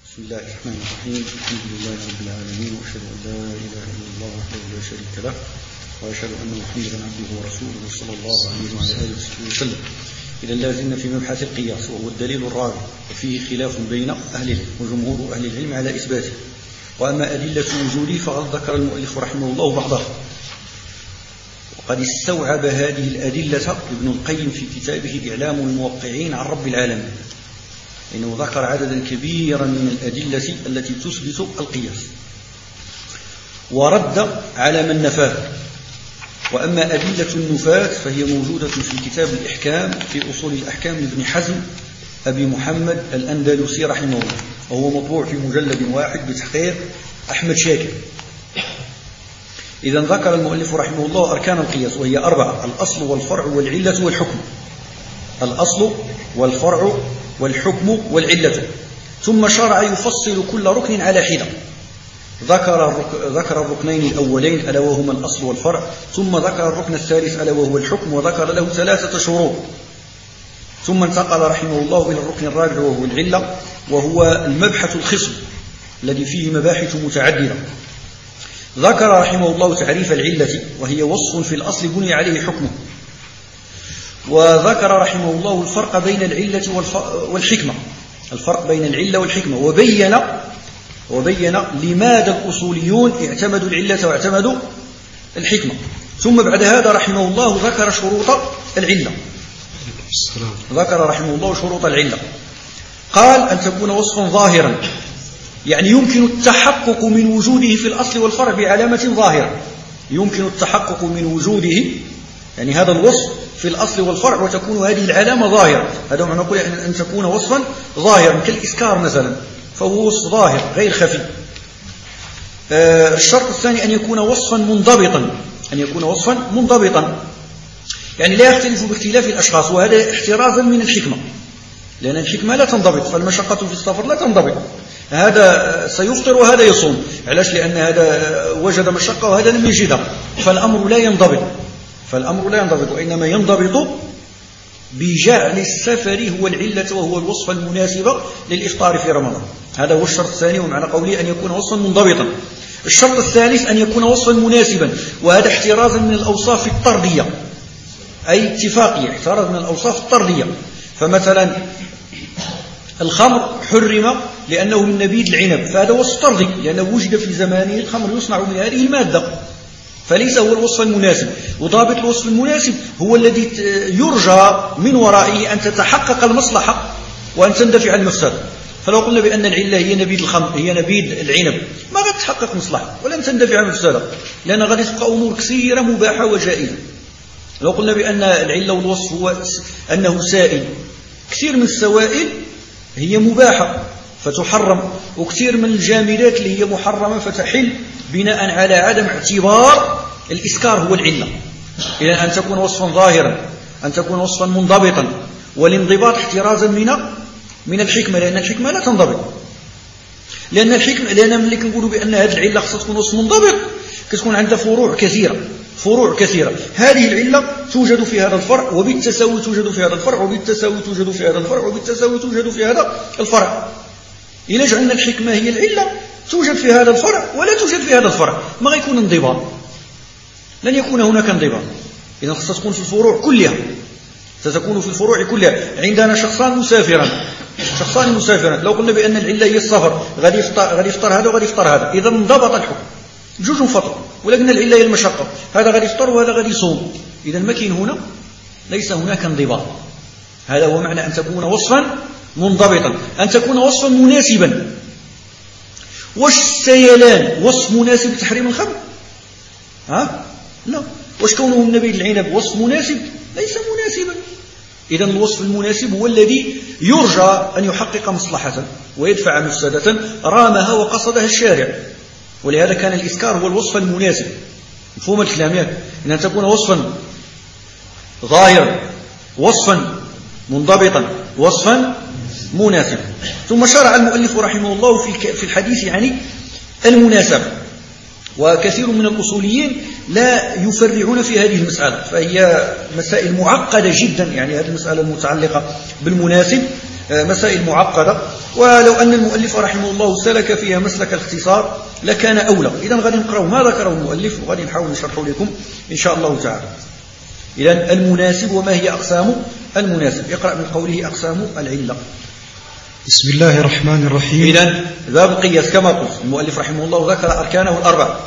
بسم الله الرحمن الرحيم. الحمد لله رب العالمين، وأشهد أن لا إله إلا الله وحده لا شريك له، وأشهد أن محمدا عبده ورسوله صلى الله عليه وعلى آله وصحبه وسلم. إذا لا زلنا في مبحث القياس، وهو الدليل الرابع، وفيه خلاف بين أهل العلم، وجمهور أهل العلم على إثباته. وأما أدلة وجوده فقد ذكر المؤلف رحمه الله بعضها، وقد استوعب هذه الأدلة ابن القيم في كتابه إعلام الموقعين عن رب العالمين، إنه ذكر عددا كبيرا من الأدلة التي تثبت القياس ورد على من نفاه. وأما أدلة النفاة فهي موجودة في كتاب الإحكام في أصول الأحكام لابن حزم أبي محمد الأندلسي رحمه الله، وهو مطبوع في مجلد واحد بتحقيق أحمد شاكر. إذن ذكر المؤلف رحمه الله أركان القياس، وهي 4: الأصل والفرع والعلة والحكم. الأصل والفرع والحكم والعلة. ثم شرع يفصل كل ركن على حدة. ذكر الركنين الأولين ألا وهما الأصل والفرع، ثم ذكر الركن الثالث ألا وهو الحكم، وذكر له 3 شروط. ثم انتقل رحمه الله إلى الركن الرابع وهو العلة، وهو المبحث الخصم الذي فيه مباحث متعددة. ذكر رحمه الله تعريف العلة، وهي وصف في الأصل بني عليه حكمه. وذكر رحمه الله الفرق بين العلة والحكمة، الفرق بين العلة والحكمة، وبين لماذا الأصوليون اعتمدوا العلة واعتمدوا الحكمة. ثم بعد هذا رحمه الله ذكر شروط العلة. ذكر رحمه الله شروط العلة. قال أن تكون وصفا ظاهرا، يعني يمكن التحقق من وجوده في الأصل والفرع بعلامة ظاهرة. يمكن التحقق من وجوده، يعني هذا الوصف في الأصل والفرع، وتكون هذه العلامة ظاهرة. هذا ما نقول أن تكون وصفا ظاهرا كالإسكار مثلا، فهو وصف ظاهر غير خفي. الشرط الثاني أن يكون وصفا منضبطا، أن يكون وصفا منضبطا، يعني لا يختلف باختلاف الأشخاص، وهذا احترازا من الحكمة، لأن الحكمة لا تنضبط، فالمشقة في السفر لا تنضبط. هذا سيفطر وهذا يصوم، علاش؟ لأن هذا وجد مشقة وهذا لم يجدها، فالأمر لا ينضبط. وإنما ينضبط بجعل السفر هو العلة وهو الوصف المناسب للإفطار في رمضان. هذا هو الشرط الثاني، ومعنى قوله أن يكون وصفا منضبطا. الشرط الثالث أن يكون وصفا مناسبا، وهذا احترازا من الأوصاف الطردية، أي اتفاقية، احتراز من الأوصاف الطردية. فمثلا الخمر حرم لأنه من نبيذ العنب، فهذا وصف طردي، لأنه وجد في زمانه الخمر يصنع من هذه المادة، فليس هو الوصف المناسب. وضابط الوصف المناسب هو الذي يرجى من ورائه أن تتحقق المصلحة وأن تندفع المفسدة. فلو قلنا بأن العلة هي نبيذ الخمر، هي نبيذ العنب، ما غادي تتحقق مصلحة ولن تندفع المفسدة، لأن غادي تبقى أمور كثيرة مباحة وجائزة. لو قلنا بأن العلة والوصف هو أنه سائل، كثير من السوائل هي مباحة فتحرم، وكثير من الجامدات اللي هي محرمة فتحل، بناء على عدم اعتبار الإسكار هو العلة. إذن أن تكون وصفا ظاهرا، أن تكون وصفا منضبطا، والانضباط احترازا من الحكمة، لأن الحكمة لا تنضبط. لأن ملي كنقولوا بأن هذه العلة خصها تكون وصف منضبط، كتكون عندها فروع كثيرة. هذه العلة توجد في هذا الفرع، وبالتساوي توجد في هذا الفرع، وبالتساوي توجد في هذا الفرع، وبالتساوي توجد في هذا الفرع. إذا جعلنا الحكمة هي العلة توجد في هذا الفرع ولا توجد في هذا الفرع، ما غيكون انضباط، لن يكون هناك انضباط. إذا خصها تكون في الفروع كلها، ستكون في الفروع كلها. عندنا شخصان مسافران، لو قلنا بأن العلة هي السفر، غادي يفطر هذا وغادي يفطر هذا، إذا انضبط الحكم، جوج فطر. ولكن العلة هي المشقة، هذا غادي يفطر وهذا غادي يصوم، إذا ما كاين هنا، ليس هناك انضباط. هذا هو معنى أن تكون وصفا منضبطا، أن تكون وصفا مناسبا. واش السيلان وصف مناسب لتحريم الخمر؟ لا. واش كونه من نبيذ العنب وصف مناسب؟ ليس مناسبا. إذا الوصف المناسب هو الذي يرجى أن يحقق مصلحة ويدفع مفسدة رامها وقصدها الشارع، ولهذا كان الإسكار هو الوصف المناسب. مفهوم الكلام ياك؟ أن تكون وصفا ظاهرا، وصفا منضبطا، وصفا مناسبا. ثم شرع المؤلف رحمه الله في الحديث يعني المناسبة. وكثير من الأصوليين لا يفرعون في هذه المسألة، فهي مسائل معقدة جدا. يعني هذه المسألة المتعلقة بالمناسب مسائل معقدة، ولو أن المؤلف رحمه الله سلك فيها مسلك الاختصار لكان أولى. إذن غادي نقرأ ما ذكره المؤلف وغادي نحاول نشرحه لكم إن شاء الله تعالى. إذن المناسب، وما هي أقسام المناسب؟ يقرأ من قوله أقسام العلة. بسم الله الرحمن الرحيم. إذن باب القياس كما قلت المؤلف رحمه الله ذكر أركانه الأربعة: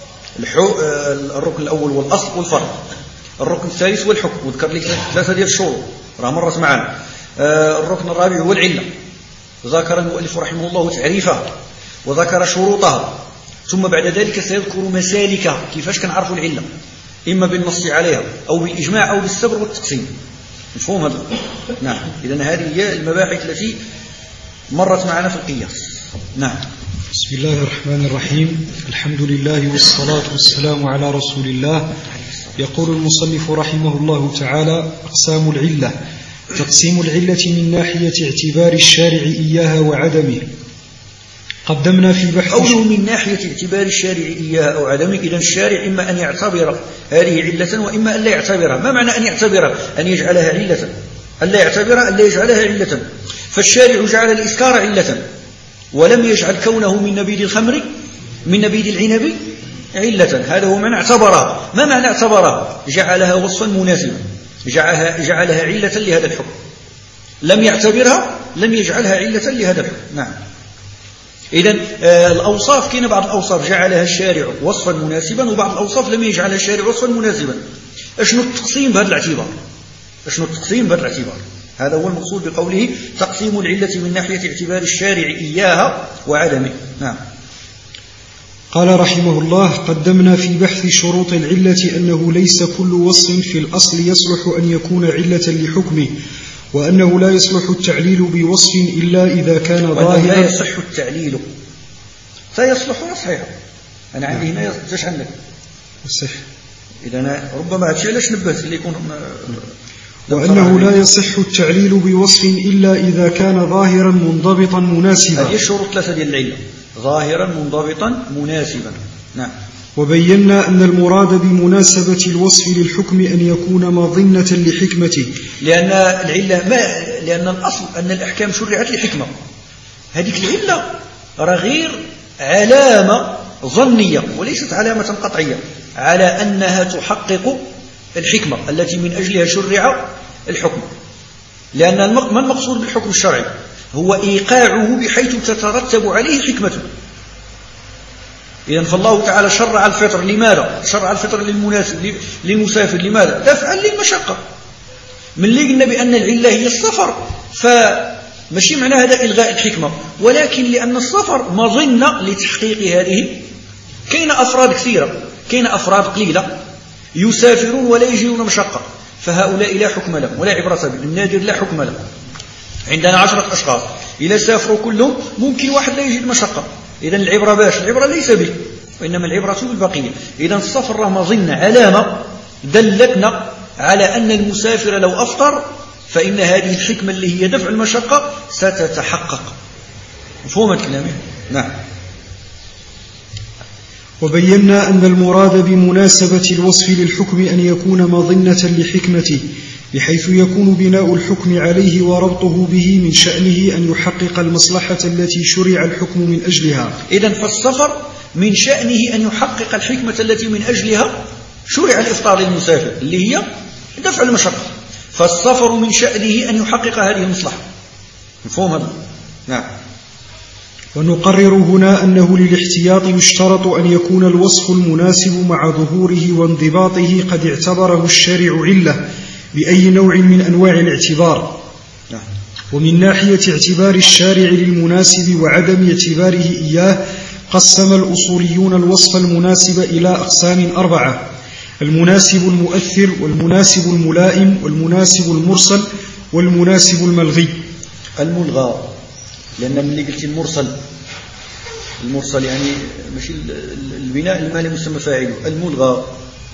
الركن الأول والأصل والفرع، الركن الثالث والحكم، وذكر لك 3 ديال الشروط راه مرت معنا، الركن الرابع هو العلة، ذكر المؤلف رحمه الله تعريفها وذكر شروطها، ثم بعد ذلك سيذكر مسالكها، كيفاش كنعرفوا العلة، إما بالنص عليها أو بالإجماع أو بالسبر والتقسيم. مفهوم هذا؟ نعم. إذن هذه هي المباحث التي مرت معنا في القياس. نعم. بسم الله الرحمن الرحيم. الحمد لله والصلاة والسلام على رسول الله. يقول المصنف رحمه الله تعالى: أقسام العلة. تقسيم العلة من ناحية اعتبار الشارع إياها وعدمه. قدمنا في بحث قوله من ناحية اعتبار الشارع إياها أو عدمه، إذن الشارع إما أن يعتبر هذه علة وإما أن لا يعتبرها. ما معنى أن يعتبرها؟ أن يجعلها علة، أن لا يعتبرها أن لا يجعلها علة. فالشارع جعل الإسكار علة ولم يجعل كونه من نبيذ الخمر من نبيذ العنب علة. هذا هو معنى اعتبرها. ما معنى اعتبرها؟ جعلها وصفا مناسبا، جعلها علة لهذا الحكم. لم يعتبرها، لم يجعلها علة لهذا الحكم. نعم. إذن الأوصاف، كاين بعض الأوصاف جعلها الشارع وصفا مناسبا وبعض الأوصاف لم يجعلها الشارع وصفا مناسبا. أشنو التقسيم بهذا الاعتبار؟ أشنو التقسيم بهذا الاعتبار؟ هذا هو المقصود بقوله تقسيم العلة من ناحية اعتبار الشارع إياها وعدمه. نعم. قال رحمه الله: قدمنا في بحث شروط العلة أنه ليس كل وصف في الأصل يصلح أن يكون علة لحكمه، وأنه لا يصلح التعليل بوصف إلا إذا كان ظاهرا. لا يصح التعليل، سيصلح صحيح. أنا عندي هنا ايش عندك؟ صح. إذا ربما هذا الشيء علاش نبهت اللي يكون وأنه لا يصح التعليل بوصف إلا إذا كان ظاهرا منضبطا مناسبا. هذه الشروط 3 ديال العلة: ظاهرا منضبطا مناسبا. نعم. وبينا أن المراد بمناسبة الوصف للحكم أن يكون مظنة لحكمته، لأن العلة لأن الأصل أن الأحكام شرعت لحكمة. هذه العلة راه غير علامة ظنية وليست علامة قطعية على أنها تحقق الحكمة التي من أجلها شرع الحكم. لأن ما المقصود بالحكم الشرعي؟ هو إيقاعه بحيث تترتب عليه حكمته. إذن فالله تعالى شرع الفطر. لماذا؟ شرع الفطر للمسافر. لماذا؟ دفعا للمشقة. من اللي قلنا بأن العلة هي السفر، فماشي معنى هذا إلغاء الحكمة، ولكن لأن السفر مظنة لتحقيق هذه. كاين أفراد كثيرة، كاين أفراد قليلة يسافرون ولا يجدون مشقة، فهؤلاء لا حكم لهم ولا عبرة بهم. النادر لا حكم له. عندنا 10 أشخاص، إذا سافروا كلهم ممكن واحد لا يجد مشقة. إذن العبرة باش؟ العبرة ليس به، وإنما العبرة بالبقية. إذن السفر راه مظنة، علامة دلتنا على أن المسافر لو أفطر فإن هذه الحكمة اللي هي دفع المشقة ستتحقق. مفهوم الكلام؟ نعم. وبينا أن المراد بمناسبة الوصف للحكم أن يكون مظنة لحكمته، بحيث يكون بناء الحكم عليه وربطه به من شأنه أن يحقق المصلحة التي شرع الحكم من أجلها. إذن فالسفر من شأنه أن يحقق الحكمة التي من أجلها شرع الإفطار للمسافر اللي هي دفع المشقة. فالسفر من شأنه أن يحقق هذه المصلحة. مفهوم هذا؟ نعم. ونقرر هنا أنه للاحتياط يشترط أن يكون الوصف المناسب مع ظهوره وانضباطه قد اعتبره الشارع علة بأي نوع من أنواع الاعتبار. ومن ناحية اعتبار الشارع للمناسب وعدم اعتباره إياه، قسم الأصوليون الوصف المناسب إلى أقسام 4: المناسب المؤثر، والمناسب الملائم، والمناسب المرسل، والمناسب الملغي. الملغى، لأن من اللي قلت المرسل يعني ماشي البناء المالي مسمى فاعله، الملغى.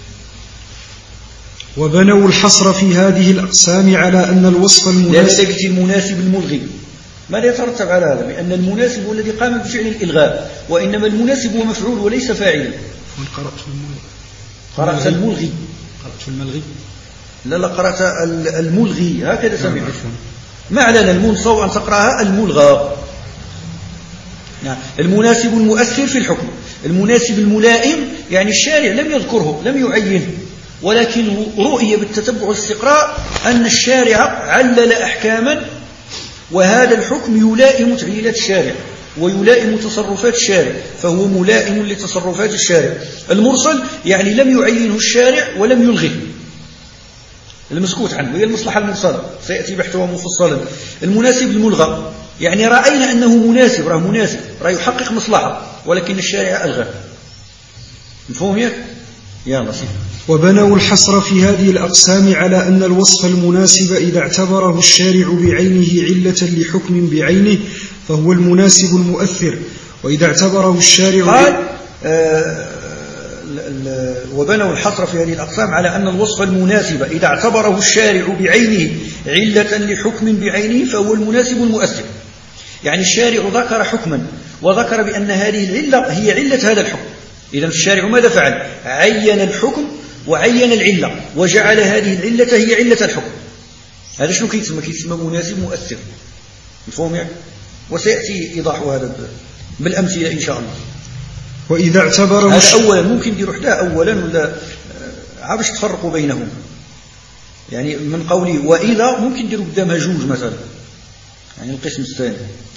وبنوا الحصر في هذه الأقسام على أن الوصف المناسب، لأن قلت المناسب الملغي، ماذا يترتب على هذا؟ بأن المناسب هو الذي قام بفعل الإلغاء، وإنما المناسب هو مفعول وليس فاعلا. قرأت الملغي. قرأت الملغي. لا قرأت الملغي، هكذا سمعت. ما علينا المنصب أن تقرأها الملغى. نعم. المناسب المؤثر في الحكم. المناسب الملائم يعني الشارع لم يذكره، لم يعينه، ولكن رؤي بالتتبع والاستقراء أن الشارع علل أحكاما وهذا الحكم يلائم تعليلات الشارع ويلائم تصرفات الشارع، فهو ملائم لتصرفات الشارع. المرسل يعني لم يعينه الشارع ولم يلغه، المسكوت عنه هي المصلحة المرسلة، سيأتي بحثها مفصلا. المناسب الملغى يعني رأينا أنه مناسب، راه يحقق مصلحة ولكن الشارع ألغى. مفهوم يا نصيب. وبنوا الحصر في هذه الأقسام على أن الوصف المناسب إذا اعتبره الشارع بعينه علة لحكم بعينه فهو المناسب المؤثر، وإذا اعتبره الشارع وبنوا الحصر في هذه الأقسام على أن الوصف المناسب إذا اعتبره الشارع بعينه علة لحكم بعينه فهو المناسب المؤثر. يعني الشارع ذكر حكما وذكر بأن هذه العلة هي علة هذا الحكم، إذن الشارع ماذا فعل؟ عين الحكم وعين العلة وجعل هذه العلة هي علة الحكم. هذا شنو كيتسمى مناسب مؤثر. مفهوم وسيأتي إيضاح هذا بالأمثلة إن شاء الله. وإذا اعتبره هذا أولا ممكن نديروا حدا أولا ولا عابش تفرقوا بينهم، يعني من قولي وإذا ممكن نديروا قدامها جوج مثلا، يعني القسم الثاني.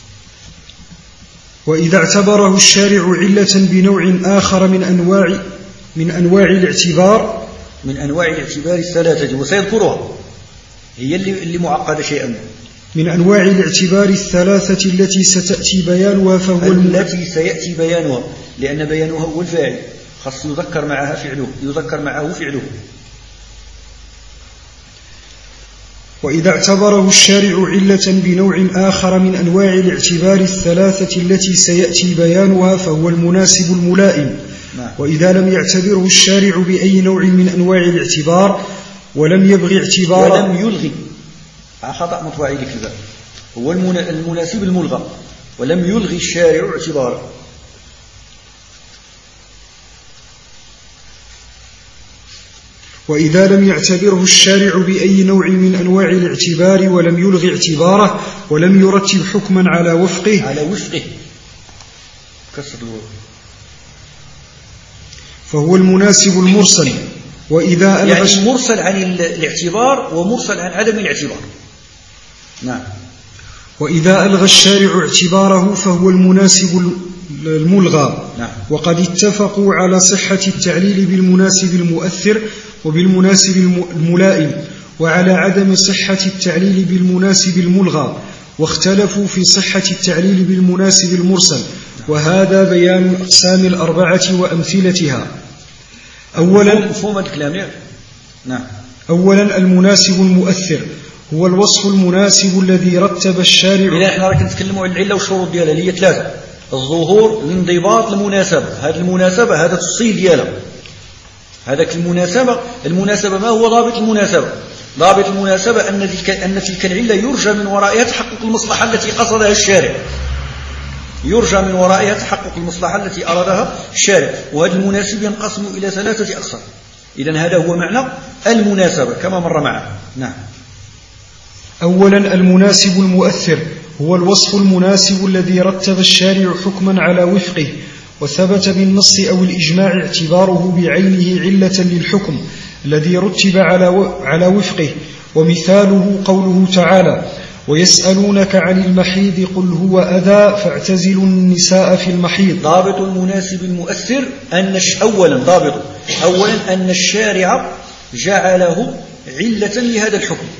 وإذا اعتبره الشارع علة بنوع آخر من أنواع الاعتبار الثلاثة وسيذكرها هي اللي معقدة شيئا، من أنواع الاعتبار الثلاثة التي سيأتي بيانها لأن بيانها هو الفاعل، خاص يذكر معه فعله. وإذا اعتبره الشارع علة بنوع آخر من أنواع الاعتبار الثلاثة التي سيأتي بيانها فهو المناسب الملائم. وإذا لم يعتبره الشارع بأي نوع من أنواع الاعتبار ولم يبغي اعتباره ولم يلغي، خطأ مطبعي لكذا، هو المناسب الملغى ولم يلغي الشارع اعتباره. وإذا لم يعتبره الشارع بأي نوع من أنواع الاعتبار ولم يلغي اعتباره ولم يرتب حكما على وفقه فهو المناسب المرسل. وإذا يعني مرسل عن الاعتبار ومرسل عن عدم الاعتبار. نعم. وإذا ألغى الشارع اعتباره فهو المناسب الملغى. نعم. وقد اتفقوا على صحة التعليل بالمناسب المؤثر وبالمناسب الملائم وعلى عدم صحة التعليل بالمناسب الملغى، واختلفوا في صحة التعليل بالمناسب المرسل، وهذا بيان الأقسام الأربعة وأمثلتها. أولا المناسب المؤثر هو الوصف المناسب الذي رتب الشارع. إذا احنا راك نتكلموا عن العلة والشروط ديالها اللي هي ثلاثة: الظهور، الانضباط، المناسبة. هذه المناسبة هذا التفصيل ديالها، هذاك المناسبة ما هو ضابط المناسبة؟ ضابط المناسبة أن تلك العلة يرجى من ورائها تحقق المصلحة التي قصدها الشارع، يرجى من ورائها تحقق المصلحة التي أرادها الشارع. وهذا المناسب ينقسم إلى ثلاثة أقسام. إذن هذا هو معنى المناسبة كما مر معنا. نعم. أولا المناسب المؤثر هو الوصف المناسب الذي رتب الشارع حكما على وفقه وثبت بالنص أو الإجماع اعتباره بعينه علة للحكم الذي رتب على وفقه. ومثاله قوله تعالى: ويسألونك عن المحيض قل هو أذى فاعتزلوا النساء في المحيض. ضابط المناسب المؤثر أولا أن الشارع جعله علة لهذا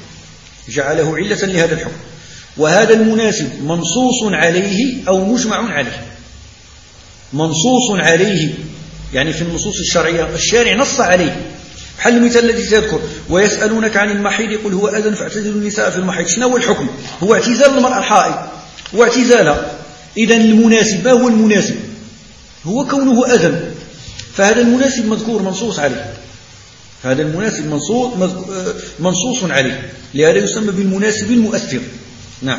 الحكم، وهذا المناسب منصوص عليه أو مجمع عليه. منصوص عليه يعني في النصوص الشرعية الشارع نص عليه، بحال المثال الذي سيذكر: ويسألونك عن المحيض قل هو أذى فاعتزلوا النساء في المحيض. شنو هو الحكم؟ هو اعتزال المرأة الحائض واعتزالها. إذن المناسب، ما هو المناسب؟ هو كونه أذى، فهذا المناسب مذكور منصوص عليه، هذا المناسب منصوص عليه، لهذا يسمى بالمناسب المؤثر. نعم.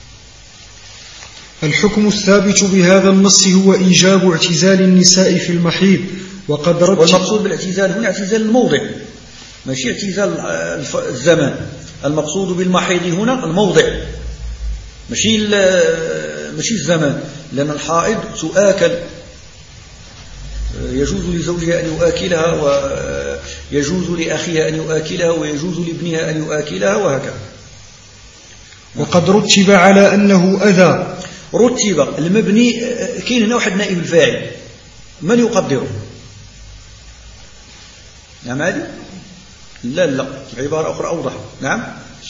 الحكم الثابت بهذا النص هو إيجاب اعتزال النساء في المحيض. والمقصود بالاعتزال هنا اعتزال الموضع، ماشي اعتزال الزمان. المقصود بالمحيض هنا الموضع، ماشي ماشي الزمان، لأن الحائض تؤكل، يجوز لزوجها أن يؤكلها، ويجوز لأخيها أن يؤكلها، ويجوز لابنها أن يؤكلها، وهكذا. وقد رتب على أنه أذى. رتب المبني، كاين هنا واحد نائب الفاعل، من يقدره؟ نعم هذه؟ لا عبارة أخرى أوضح. نعم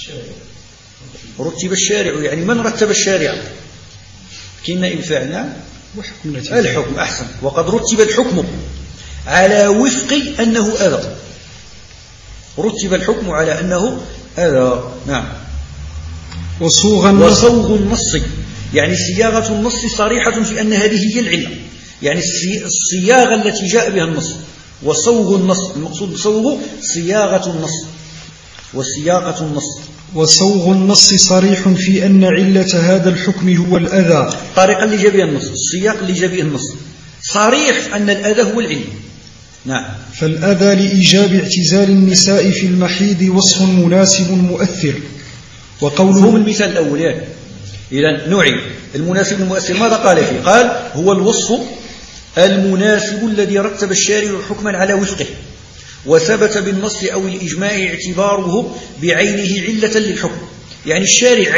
رتب الشارع، يعني من رتب الشارع؟ كاين نائب الفاعل. نعم الحكم. أحسن. وقد رتب الحكم على وفق أنه أذى. رتب الحكم على أنه أذى. نعم. وصوغ النص، يعني صياغة النص صريحة في أن هذه هي العلة، يعني الصياغة التي جاء بها النص. وصوغ النص، المقصود بصوغه صياغة النص وصياغة النص. وصوغ النص صريح في أن علة هذا الحكم هو الأذى. الطريقة اللي جاء بها النص، السياق اللي جاء بها النص صريح أن الأذى هو العلة. نعم. فالأذى لإيجاب اعتزال النساء في المحيض وصف مناسب مؤثر. وقوله المثال الأول يعني. إذن نوعي المناسب المؤثر ماذا قال فيه؟ قال هو الوصف المناسب الذي رتب الشارع حكما على وفقه، وثبت بالنص أو الإجماع اعتباره بعينه علة للحكم. يعني الشارع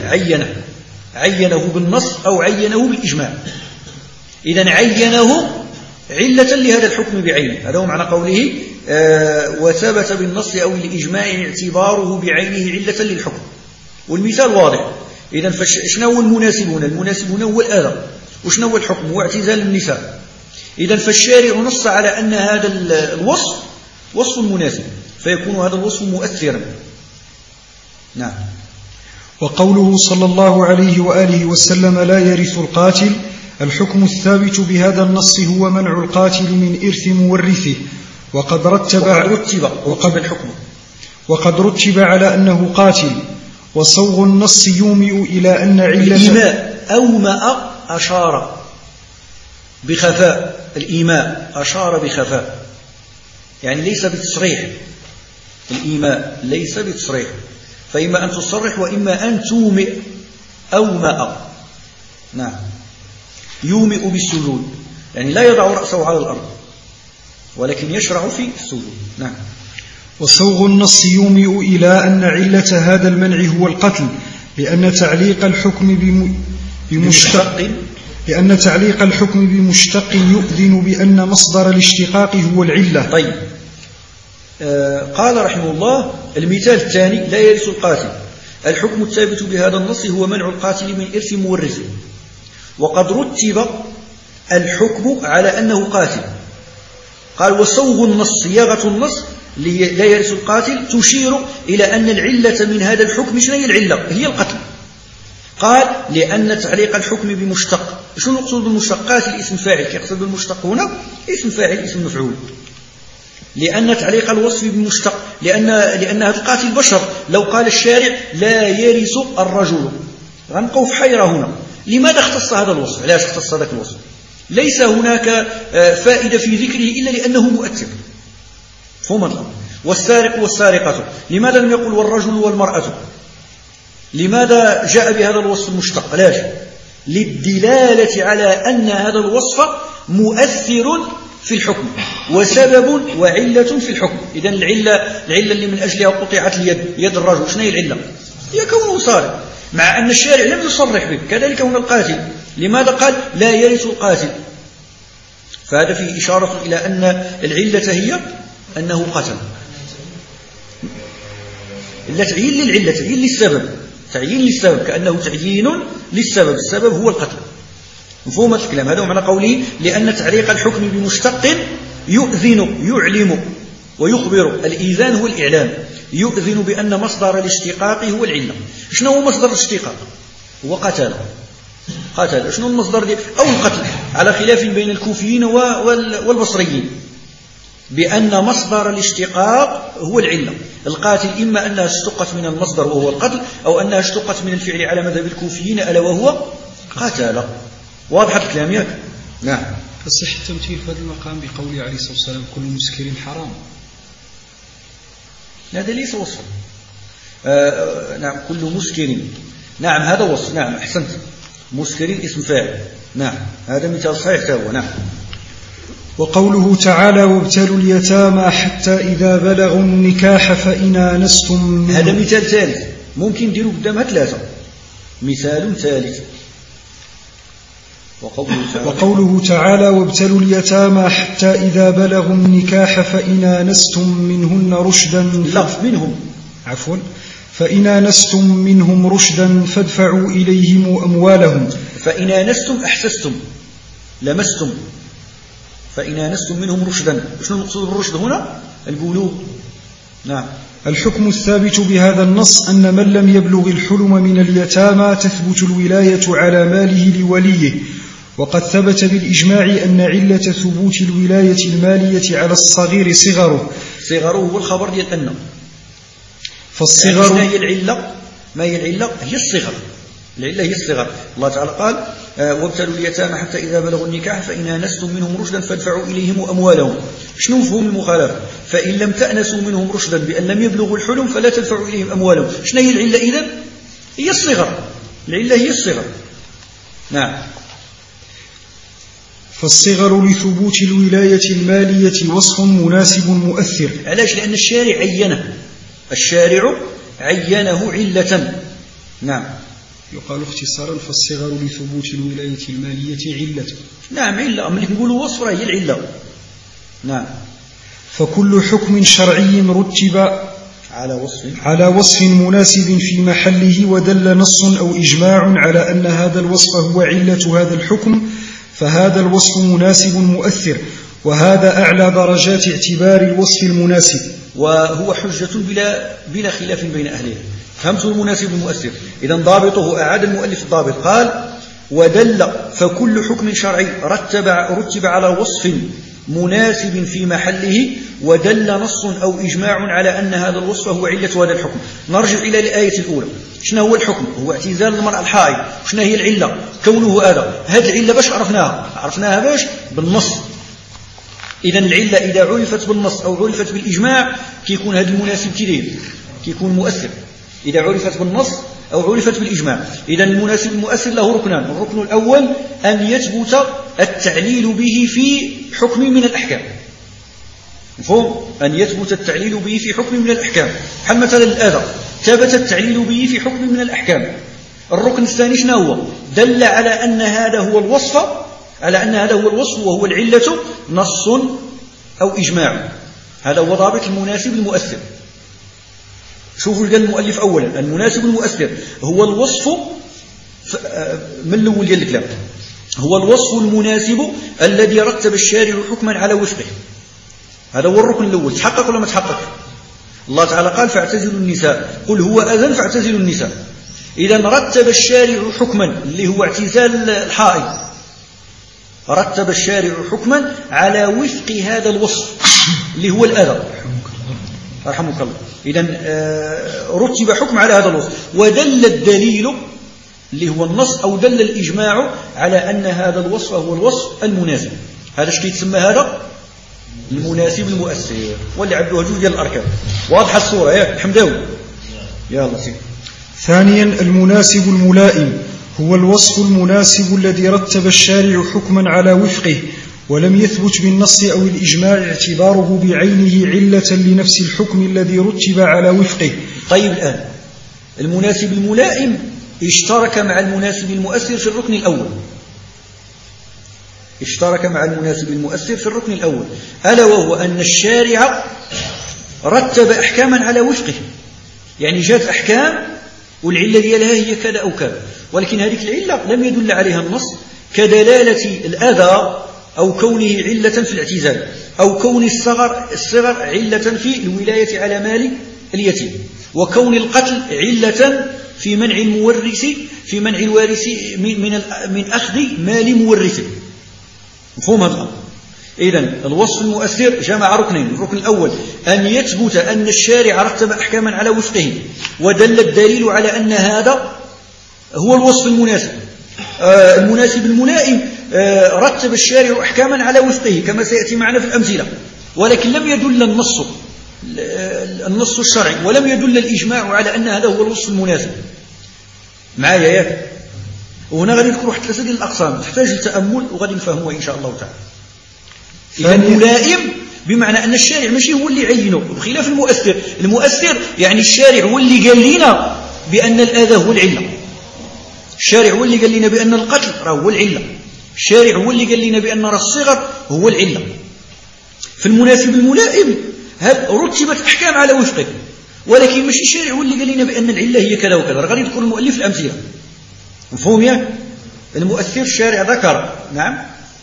عينه بالنص أو عينه بالإجماع، إذن عينه علة لهذا الحكم بعينه. هذا هو معنى قوله وثبت بالنص أو الإجماع اعتباره بعينه علة للحكم. والمثال واضح. إذن فشنو هو المناسب هنا؟ المناسب هنا هو الأذى. وشنو هو الحكم؟ هو اعتزال النساء. إذن فالشارع نص على أن هذا الوصف وصف مناسب، فيكون هذا الوصف مؤثرا. نعم. وقوله صلى الله عليه وآله وسلم لا يرث القاتل، الحكم الثابت بهذا النص هو منع القاتل من إرث مورثه. وقد رتب على أنه قاتل. وصوغ النص يومئ إلى أن علة الإيماء أومأ أشار بخفاء. الإيماء أشار بخفاء، يعني ليس بتصريح. الإيماء ليس بتصريح، فإما أن تصرح وإما أن تومئ. أومأ. نعم. يومئ بالسجود، يعني لا يضع رأسه على الأرض ولكن يشرع في السجود. نعم. وصوغ النص يومئ إلى أن علة هذا المنع هو القتل، لأن تعليق الحكم بمشتق يؤذن بأن مصدر الاشتقاق هو العلة. طيب. قال رحمه الله المثال الثاني لا يرث القاتل، الحكم الثابت بهذا النص هو منع القاتل من إرث مورثه. وقد رتب الحكم على أنه قاتل. قال وصوغ النص، صياغة النص لا يرث القاتل تشير إلى أن العلة من هذا الحكم شنو هي العلة؟ هي القتل. قال لأن تعليق الحكم بمشتق. شنو نقصد بالمشتق؟ قاتل اسم فاعل، كيقصد بالمشتق هنا اسم فاعل اسم مفعول. لأن تعليق الوصف بمشتق، لأن هذا القاتل بشر. لو قال الشارع لا يرث الرجل غنبقوا في حيرة هنا. لماذا اختص هذا الوصف؟ علاش اختص هذاك الوصف؟ ليس هناك فائدة في ذكره إلا لأنه مؤثر. فهم الأمر. والسارق والسارقة، لماذا لم يقل والرجل والمرأة؟ لماذا جاء بهذا الوصف المشتق؟ لاش؟ للدلالة على أن هذا الوصف مؤثر في الحكم وسبب وعلة في الحكم. إذن العلة اللي من أجلها قطعت اليد، يد الرجل، شنو هي العلة؟ هي كونه سارق، مع أن الشارع لم يصرح به. كذلك هنا القاتل، لماذا قال لا يرث القاتل؟ فهذا فيه إشارة إلى أن العلة هي أنه قتل. إلا تعيين للعلة، تعيين للسبب، كأنه تعيين للسبب. السبب هو القتل. مفهوم الكلام؟ هذا معنى قوله لأن تعليق الحكم بمشتق يؤذن، يعلم ويخبر. الإيذان هو الإعلام. يؤذن بأن مصدر الاشتقاق هو العلة. شنو هو مصدر الاشتقاق؟ هو قتل. شنو المصدر دي؟ أو القتل، على خلاف بين الكوفيين والبصريين، بأن مصدر الاشتقاق هو العلة. القاتل إما أنها اشتقت من المصدر وهو القتل، أو أنها اشتقت من الفعل على مذهب الكوفيين ألا وهو قتل. واضح الكلام ياك؟ نعم. فصح التمثيل في هذا المقام بقوله عليه الصلاة والسلام كل مسكر حرام. هذا ليس وصفا. نعم كل مسكر، نعم هذا وصف. نعم أحسنت. مسكرين اسم فاعل. نعم هذا مثال صحيح تهو. نعم. وقوله تعالى وابتلوا اليتامى حتى إذا بلغوا النكاح فإن آنستم منهم. هذا مثال ثالث ممكن نديروا قدامها ثلاثة. مثال ثالث وقوله تعالى وابتلوا اليتامى حتى إذا بلغوا النكاح فإن آنستم منهن رشدا فإن آنستم منهم رشدا فادفعوا إليهم أموالهم. فإن آنستم أحسستم لمستم. فإن آنستم منهم رشدا. شنو المقصود بالرشد هنا؟ البلوغ. نعم. الحكم الثابت بهذا النص أن من لم يبلغ الحلم من اليتامى تثبت الولاية على ماله لوليه، وقد ثبت بالإجماع أن علة ثبوت الولاية المالية على الصغير صغره هو الخبر ديال أن. فالصغر ما هي العلة؟ هي الصغر. العلة هي الصغر. الله تعالى قال وابتلوا اليتامى حتى إذا بلغوا النكاح فإن آنستم منهم رشدا فادفعوا إليهم أموالهم. شنو مفهوم المخالفة؟ فإن لم تأنسوا منهم رشدا بأن لم يبلغوا الحلم فلا تدفعوا إليهم أموالهم. شنو هي العلة إذن؟ هي الصغر. العلة هي الصغر. نعم. فالصغر لثبوت الولاية المالية وصف مناسب مؤثر. علاش؟ لأن الشارع عينه علة. نعم. يقال اختصارا فالصغر لثبوت الولاية المالية علة. نعم علة. ملي نقولوا وصف هي العلة. نعم. فكل حكم شرعي رتب على وصف مناسب في محله ودل نص أو إجماع على أن هذا الوصف هو علة هذا الحكم فهذا الوصف مناسب مؤثر، وهذا أعلى درجات اعتبار الوصف المناسب، وهو حجة بلا خلاف بين أهله. فهمت المناسب المؤثر؟ إذن ضابطه أعاد المؤلف الضابط قال ودل فكل حكم شرعي رتب على وصف مناسب في محله ودل نص أو إجماع على أن هذا الوصف هو علة هذا الحكم. نرجع إلى الآية الأولى. شنو هو الحكم؟ هو اعتزال المرأة الحائض. شنو هي العلة؟ كونه هذا. هذه العلة باش عرفناها باش بالنص. إذن العلة إذا عرفت بالنص أو عرفت بالإجماع كيكون هذا المناسب كيكون مؤثر. إذا عرفت بالنص أو عرفت بالإجماع. إذن المناسب المؤثر له ركنان. الركن الأول أن يثبت التعليل به في حكم من الأحكام. مفهوم؟ أن يثبت التعليل به في حكم من الأحكام. بحال مثلا الأذى ثبت التعليل به في حكم من الأحكام. الركن الثاني شنو هو؟ دل على أن هذا هو الوصف وهو العلة نص أو إجماع. هذا هو ضابط المناسب المؤثر. شوفوا قال المؤلف أولا المناسب المؤثر هو الوصف من الأول ديال الكلام هو الوصف المناسب الذي رتب الشارع حكما على وفقه. هذا هو الركن الأول. تحقق ولا ما تحقق؟ الله تعالى قال فاعتزلوا النساء قل هو أذى فاعتزلوا النساء. إذا رتب الشارع حكما اللي هو اعتزال الحائض، رتب الشارع حكما على وفق هذا الوصف اللي هو الأذى. رحمك الله. إذن رتب حكم على هذا الوصف ودل الدليل اللي هو النص أو دل الإجماع على أن هذا الوصف هو الوصف المناسب. هذا ايش يتسمى؟ هذا المناسب المؤثر. واللي عدوها جوج ديال الأركان. واضحة الصورة ياك حمداوي؟ يلا سيدي. ثانيا المناسب الملائم هو الوصف المناسب الذي رتب الشارع حكما على وفقه ولم يثبت بالنص أو الإجماع اعتباره بعينه علة لنفس الحكم الذي رتب على وفقه. طيب الآن المناسب الملائم اشترك مع المناسب المؤثر في الركن الأول. ألا وهو أن الشارع رتب أحكاما على وفقه. يعني جاءت أحكام والعلة ديالها هي كذا أو كذا، ولكن هذه العلة لم يدل عليها النص كدلالة الأذى أو كونه علة في الاعتزال أو كون الصغر علة في الولاية على مال اليتيم، وكون القتل علة في منع الوارث من أخذ مال مورثه. مفهوم هذا الأمر؟ إذن الوصف المؤثر جمع ركنين. الركن الأول أن يثبت أن الشارع رتب أحكاما على وفقه ودل الدليل على أن هذا هو الوصف المناسب. المناسب الملائم رتب الشارع أحكاما على وفقه كما سيأتي معنا في الأمثلة، ولكن لم يدل النص الشرعي ولم يدل الإجماع على أن هذا هو الوصف المناسب. معايا ياك؟ وهنا غادي نذكر واحد 3 ديال الأقسام تحتاج للتأمل وغادي نفهموها إن شاء الله تعالى. إذا الملائم بمعنى أن الشارع ماشي هو اللي عينه، بخلاف المؤثر. المؤثر يعني الشارع هو اللي قال لنا بأن الأذى هو العلة، الشارع هو اللي قال لنا بأن القتل راه هو العلة، الشارع هو اللي قال لنا بأن الصغر هو العلة. في المناسب الملائم رتبت أحكام على وفقه، ولكن ماشي الشارع هو اللي قال لنا بأن العلة هي كذا وكذا. غادي يذكر المؤلف الأمثلة، مفهوم ياك؟ المؤثر الشارع ذكر. نعم.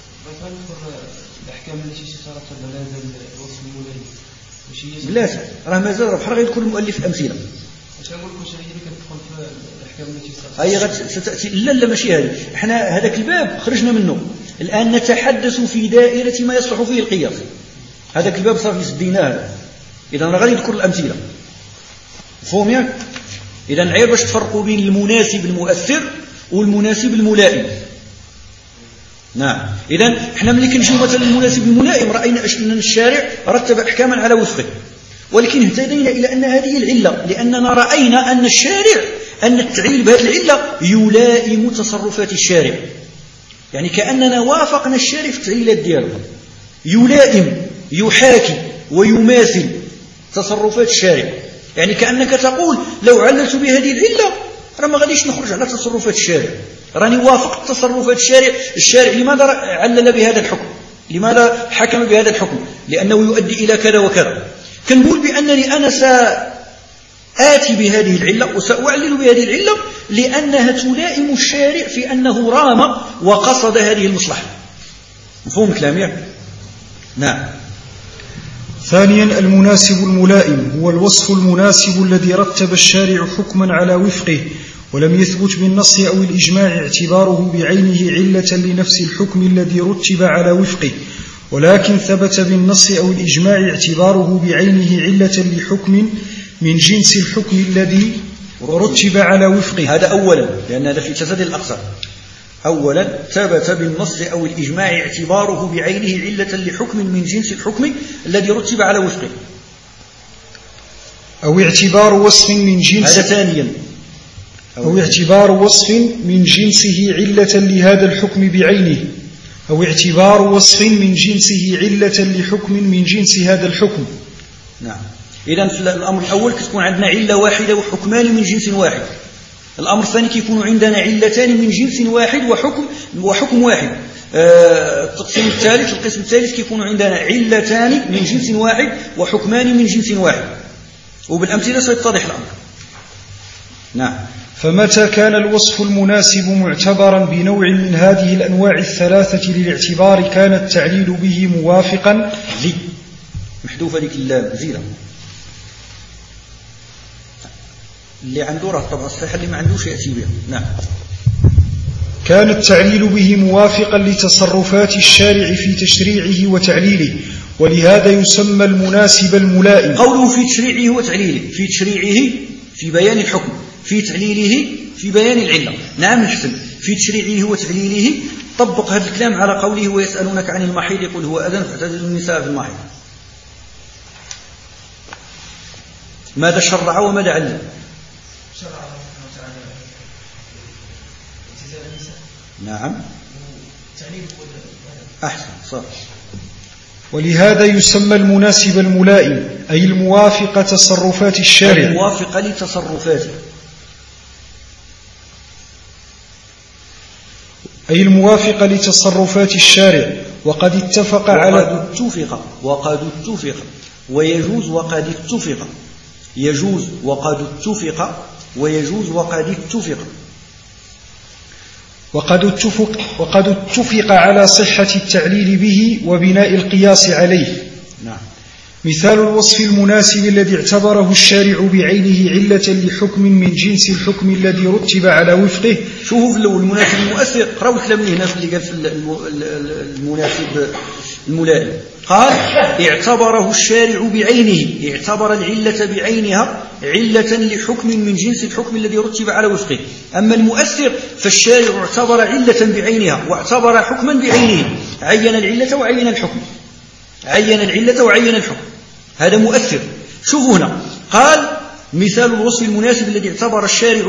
الأحكام التي تترتب على هذا الوصف الملائم بلاتي راه مازال بحال غيذكر المؤلف الأمثلة. واش نقول لكم شي اللي كتدخل في الأحكام التي هي ستأتي. لا ماشي هذه، احنا هذاك الباب خرجنا منه، الآن نتحدث في دائرة ما يصلح فيه القياس. هذاك الباب صافي سديناه، إذا غادي نذكر الأمثلة، مفهوم ياك؟ إذا عيب باش تفرقوا بين المناسب المؤثر والمناسب الملائم. نعم. إذا احنا ملي كنجيو مثلا المناسب الملائم رأينا أن الشارع رتب أحكاما على وفقه، ولكن اهتدينا إلى أن هذه العلة، لأننا رأينا أن الشارع أن التعليل بهذه العلة يلائم تصرفات الشارع، يعني كأننا وافقنا الشارع في التعليلات دياله، يلائم يحاكي ويماثل تصرفات الشارع. يعني كأنك تقول لو عللت بهذه العلة راه ما غاديش نخرج على تصرفات الشارع، راني وافقت تصرفات الشارع لماذا علل بهذا الحكم، لماذا حكم بهذا الحكم؟ لأنه يؤدي إلى كذا وكذا. كنقول بأنني أنا سآتي بهذه العلة وسأعلل بهذه العلة لأنها تلائم الشارع في أنه رام وقصد هذه المصلحة. مفهوم كلامي؟ نعم. ثانيا المناسب الملائم هو الوصف المناسب الذي رتب الشارع حكما على وفقه ولم يثبت بالنص أو الإجماع اعتباره بعينه علة لنفس الحكم الذي رتب على وفقه، ولكن ثبت بالنص أو الإجماع اعتباره بعينه علة لحكم من جنس الحكم الذي رتب على وفقه. هذا أولا، لأن هذا في تسد الأقسام. أولا ثبت بالنص أو الإجماع اعتباره بعينه علة لحكم من جنس الحكم الذي رتب على وفقه، أو اعتبار وصف من جنس. هذا ثانيا. أو اعتبار وصف من جنسه علة لهذا الحكم بعينه، أو اعتبار وصف من جنسه علة لحكم من جنس هذا الحكم. نعم. إذن في الأمر الأول كتكون عندنا علة واحدة وحكمان من جنس واحد. الأمر الثاني كيكون عندنا علتان من جنس واحد وحكم واحد. التقسيم الثالث، القسم الثالث كيكون عندنا علتان من جنس واحد وحكمان من جنس واحد، وبالأمثلة سيتضح الأمر. نعم. فمتى كان الوصف المناسب معتبرا بنوع من هذه الأنواع الثلاثة للاعتبار كان التعليل به موافقا محذوفة ذيك اللام زيرة اللي عنده راه طبعا الصحيح، اللي ما عندوش يأتي بها. نعم. كان التعليل به موافقا لتصرفات الشارع في تشريعه وتعليله، ولهذا يسمى المناسب الملائم. قوله في تشريعه وتعليله، في تشريعه في بيان الحكم، في تعليله في بيان العلة. نعم نحسن. في تشريعه وتعليله طبق هذا الكلام على قوله ويسألونك عن المحيض قل هو أذن فاعتزلوا النساء في المحيض. ماذا شرع وماذا علم؟ نعم. أحسن صح. ولهذا يسمى المناسب الملائم، أي الموافق تصرفات الشارع، الموافق لتصرفاته، أي الموافق لتصرفات الشارع. وقد اتفق على وقد اتفق ويجوز وقد اتفق، يجوز وقد اتفق ويجوز وقد اتفق. وقد اتفق على صحة التعليل به وبناء القياس عليه. نعم. مثال الوصف المناسب الذي اعتبره الشارع بعينه علة لحكم من جنس الحكم الذي رتب على وفقه. شوفوا في الأول المناسب المؤثر، قرأوا الكلام اللي هنا في اللي قال في المناسب الملائم. قال اعتبره الشارع بعينه، اعتبر العلة بعينها علة لحكم من جنس الحكم الذي رتب على وفقه. أما المؤثر فالشارع اعتبر علة بعينها واعتبر حكما بعينه، عين العلة وعين الحكم، عين العلة وعين الحكم. هذا مؤثر. شوفوا هنا قال مثال الوصف المناسب الذي اعتبره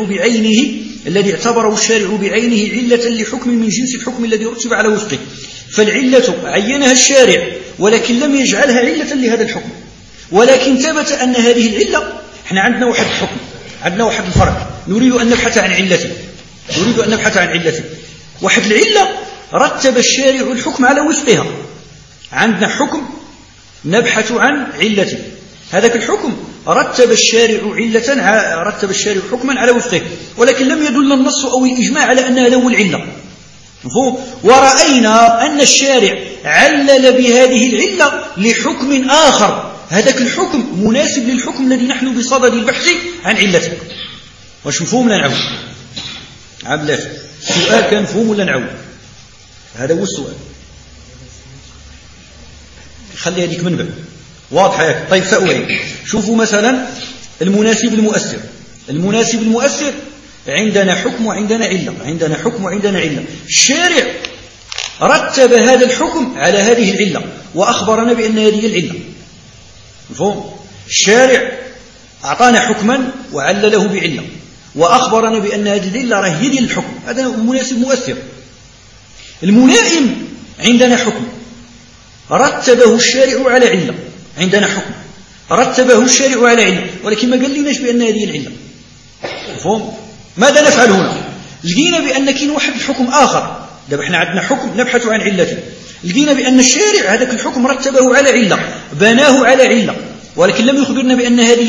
الشارع بعينه علة لحكم من جنس الحكم الذي رتب على وفقه. فالعلة عينها الشارع ولكن لم يجعلها علة لهذا الحكم، ولكن ثبت أن هذه العلة، احنا عندنا واحد الحكم، عندنا واحد الفرق، نريد أن نبحث عن علته. واحد العلة رتب الشارع الحكم على وفقها، عندنا حكم نبحث عن علته، هذاك الحكم رتب الشارع حكما على وفقه، ولكن لم يدل النص أو الإجماع على أنها له العلة. ورأينا أن الشارع علل بهذه العلة لحكم آخر، هذاك الحكم مناسب للحكم الذي نحن بصدد البحث عن علته. واش مفهوم ولا نعود؟ عبلاش السؤال كان مفهوم ولا نعود؟ هذا هو السؤال، خلي هذيك من بعد واضحة ياك. طيب سأعيد. شوفوا مثلا المناسب المؤثر عندنا حكم وعندنا علة، الشارع رتب هذا الحكم على هذه العلة وأخبرنا بأن هذه العلة. مفهوم؟ الشارع أعطانا حكما وعلله بعلة وأخبرنا بأن هذه العلة راه هي ديال الحكم، هذا مناسب مؤثر. الملائم عندنا حكم رتبه الشارع على علة، عندنا حكم رتبه الشارع على علة ولكن ما قال لناش بأن هذه العلة. مفهوم؟ ماذا نفعل هنا؟ لقينا بأن كاين واحد الحكم آخر، دابا احنا عندنا حكم نبحث عن علته، لقينا بأن الشارع هذاك الحكم رتبه على علة، بناه على علة، ولكن لم يخبرنا بأن هذه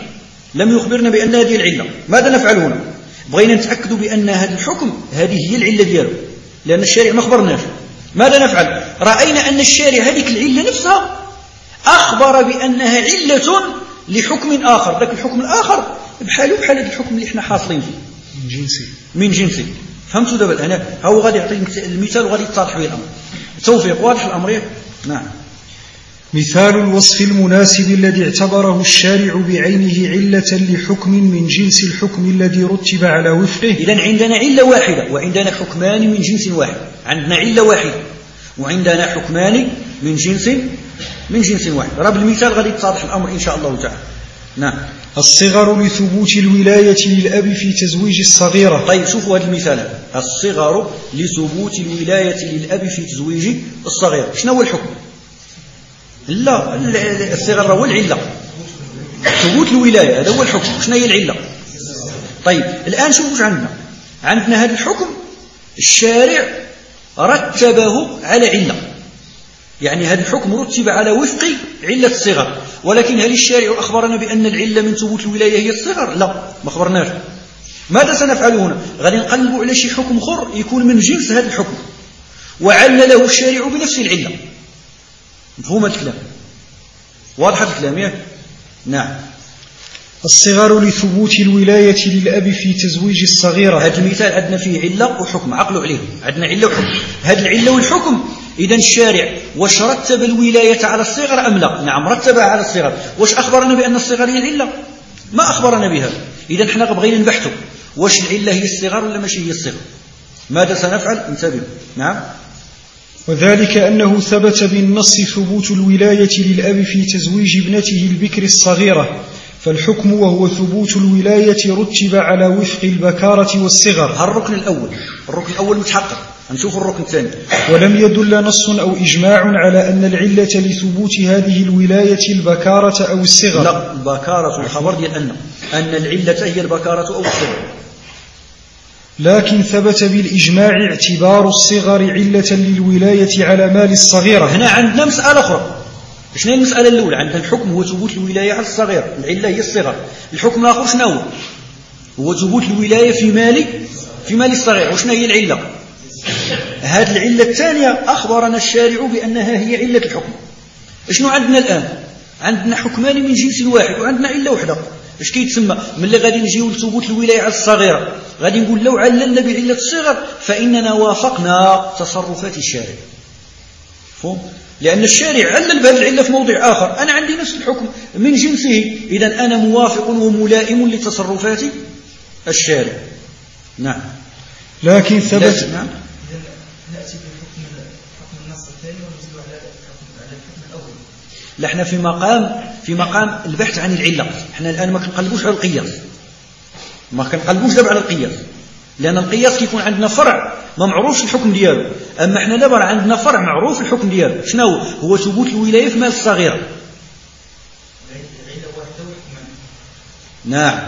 العلة. ماذا نفعل هنا؟ بغينا نتأكدوا بأن هذا الحكم هذه هي العلة دياله، لأن الشارع ما خبرناش. ماذا نفعل؟ رأينا أن الشارع هذيك العلة نفسها أخبر بأنها علة لحكم آخر، ذاك الحكم الآخر بحال هذا الحكم اللي احنا حاصلين فيه من جنسي. فهمتوا دابا؟ أنا هو غادي يعطي المثال وغادي يتضح به الأمر. توفيق واضح الأمر؟ نعم. مثال الوصف المناسب الذي اعتبره الشارع بعينه علة لحكم من جنس الحكم الذي رتب على وفقه. إذن عندنا علة واحدة وعندنا حكمان من جنس واحد، عندنا علة واحدة وعندنا حكمان من جنس واحد. راه بالمثال غادي يتضح الأمر إن شاء الله تعالى. نعم. الصغر لثبوت الولاية للأب في تزويج الصغيرة. طيب شوفوا هذا المثال، الصغر لثبوت الولاية للأب في تزويج الصغيرة. شنو هو الحكم؟ لا الصغر هو العلة، ثبوت الولاية هذا هو الحكم. شنو هي العلة؟ طيب الآن شوفوا واش عندنا هذا الحكم الشارع رتبه على علة، يعني هذا الحكم رتب على وفق علة الصغر، ولكن هل الشارع أخبرنا بأن العلة من ثبوت الولاية هي الصغر؟ لا، ما أخبرناش. ماذا سنفعل هنا؟ غادي نقلبوا على شي حكم آخر يكون من جنس هذا الحكم وعلله الشارع بنفس العلة. مفهوم الكلام؟ واضح الكلام ياك؟ نعم. الصغر لثبوت الولاية للأب في تزويج الصغيرة. هذا المثال عندنا فيه علة وحكم، عقلوا عليه، عندنا علة وحكم. هذه العلة والحكم إذن الشارع واش رتب الولاية على الصغر أم لا؟ نعم رتبها على الصغر. واش أخبرنا بأن الصغر هي العلة؟ ما أخبرنا بها. إذن احنا بغينا نبحثوا واش العلة هي الصغر ولا ماشي هي الصغر. ماذا سنفعل؟ انتبهوا. نعم. وذلك أنه ثبت بالنص ثبوت الولاية للأب في تزويج ابنته البكر الصغيرة، فالحكم وهو ثبوت الولاية رتب على وفق البكارة والصغر. الركن الأول متحقق. نشوف الركن الثاني. ولم يدل نص أو إجماع على أن العلة لثبوت هذه الولاية البكارة أو الصغر. لا، البكارة الخبر ديال أن العلة هي البكارة أو الصغر، لكن ثبت بالإجماع اعتبار الصغر علة للولاية على مال الصغيرة. هنا عندنا مسألة أخرى. شنو هي المسألة الأولى؟ عندنا الحكم هو ثبوت الولاية على الصغير، العلة هي الصغر. الحكم الآخر شنو هو ثبوت الولاية في مال الصغير. وشنو هي العلة؟ هذه العلة الثانية أخبرنا الشارع بأنها هي علة الحكم. شنو عندنا الآن؟ عندنا حكمان من جنس واحد وعندنا علة واحدة. اش كيتسمى؟ ملي غادي نجيو لثبوت الولاية على الصغيرة غادي نقول لو عللنا بعلة الصغر فإننا وافقنا تصرفات الشارع. فهم؟ لأن الشارع علل بهذه العلة في موضع آخر، أنا عندي نفس الحكم من جنسه، إذن أنا موافق وملائم لتصرفات الشارع. نعم. لكن ثبت. نعم. نأتي بحكم النص الثاني ونزيد على الحكم الأول. لا احنا في مقام البحث عن العلة. احنا الآن ما كنقلبوش على القياس، ما كنقلبوش دابا على القياس، لأن القياس كيكون عندنا فرع ما معروفش الحكم ديالو. أما احنا دابا عندنا فرع معروف الحكم ديالو. شنو هو ثبوت الولاية في مال الصغيرة. نعم.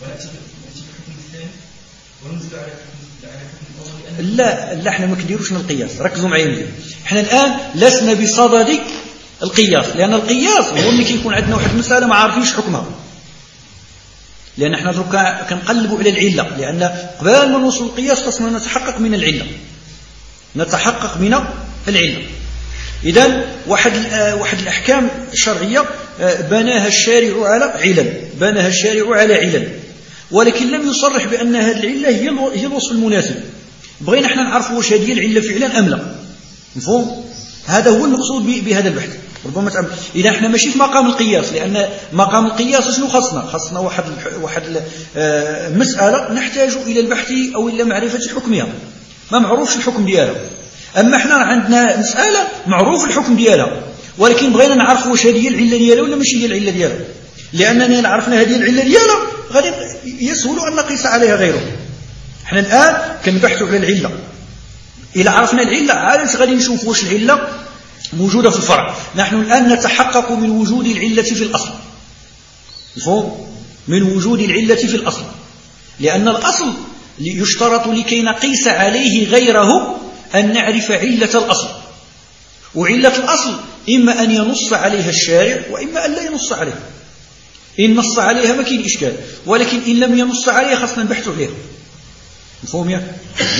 لا احنا ما كنديروش من القياس، ركزوا معايا مزيان. احنا الآن لسنا بصدد القياس، لأن القياس هو اللي كيكون عندنا واحد المسألة ما عارفينش حكمها، لأن احنا كنقلبوا على العلة، لأن قبل ما نوصل القياس خصنا نتحقق من العلة، نتحقق من العلة. إذن واحد الأحكام الشرعية بناها الشارع على علل، ولكن لم يصرح بأن هذه العلة هي الوصف المناسب. بغينا احنا نعرف واش هذه العلة فعلا أم لا. مفهوم؟ هذا هو المقصود بهذا البحث. ربما تعمل إذا احنا ماشي في مقام القياس، لأن مقام القياس شنو خصنا واحد مسألة نحتاج إلى البحث أو إلى معرفة حكمها، ما معروفش الحكم ديالها. أما احنا عندنا مسألة معروف الحكم ديالها، ولكن بغينا نعرف واش هذه العلة ديالها ولا ماشي هي العلة ديالها. لأننا عرفنا هذه العلة ديالها غادي يسهل أن نقيس عليها غيره. احنا الآن كنبحث على العلة. إذا عرفنا العلة عادة غادي نشوف واش العلة موجودة في الفرع. نحن الآن نتحقق من وجود العلة في الأصل. مفهوم؟ من وجود العلة في الأصل، لأن الأصل يشترط لكي نقيس عليه غيره أن نعرف علة الأصل. وعلة الأصل إما أن ينص عليها الشارع وإما أن لا ينص عليها. إن نص عليها ما كاين إشكال، ولكن إن لم ينص عليها خصنا نبحث عليها. مفهوم يا؟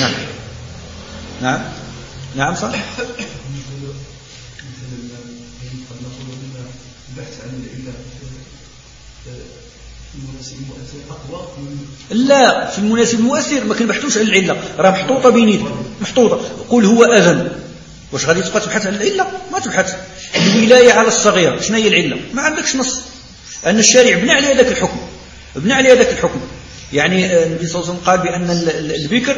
نعم صح. لا، في المناسب المؤثر ما كنبحثوش على العلة، راه محطوطة بينيتكم، محطوطة. قل هو أذن، واش غادي تبقى تبحث على العلة؟ ما تبحث. الولاية على الصغير شنو هي العلة؟ ما عندكش نص. أن الشارع بنى على هذاك الحكم، يعني النبي صلى الله عليه وسلم قال بأن البكر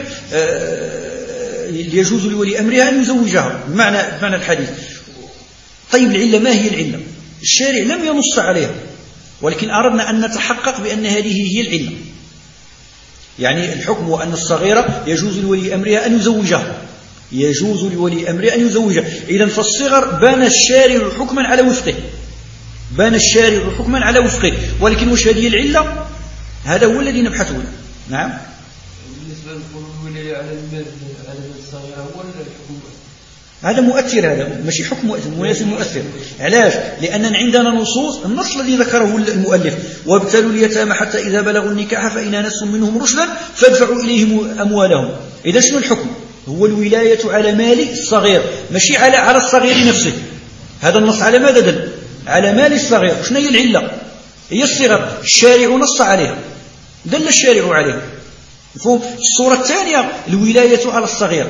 يجوز لولي أمرها أن يزوجها، بمعنى الحديث. طيب العلة ما هي العلة؟ الشارع لم ينص عليها، ولكن أردنا أن نتحقق بأن هذه هي العلة. يعني الحكم هو أن الصغيرة يجوز لولي أمرها أن يزوجها، إذن فالصغر بان الشارع حكما على وفقه، ولكن وش هذه العلة؟ هذا هو الذي نبحثه. نعم. بالنسبة للولاية على المال الصغيرة هو الحكم هذا مؤثر، هذا ماشي حكم مؤثر. علاش؟ لأن عندنا نصوص. النص الذي ذكره المؤلف: وابتلوا اليتامى حتى إذا بلغوا النكاح فإن آنستم منهم رشدا فادفعوا إليهم أموالهم. إذا شنو الحكم؟ هو الولاية على مال الصغير، ماشي على الصغير نفسه. هذا النص على ماذا دل؟ على مال الصغير. شنو هي العلة؟ هي الصغر، الشارع نص عليها، دل الشارع عليها. مفهوم؟ الصورة الثانية الولاية على الصغير.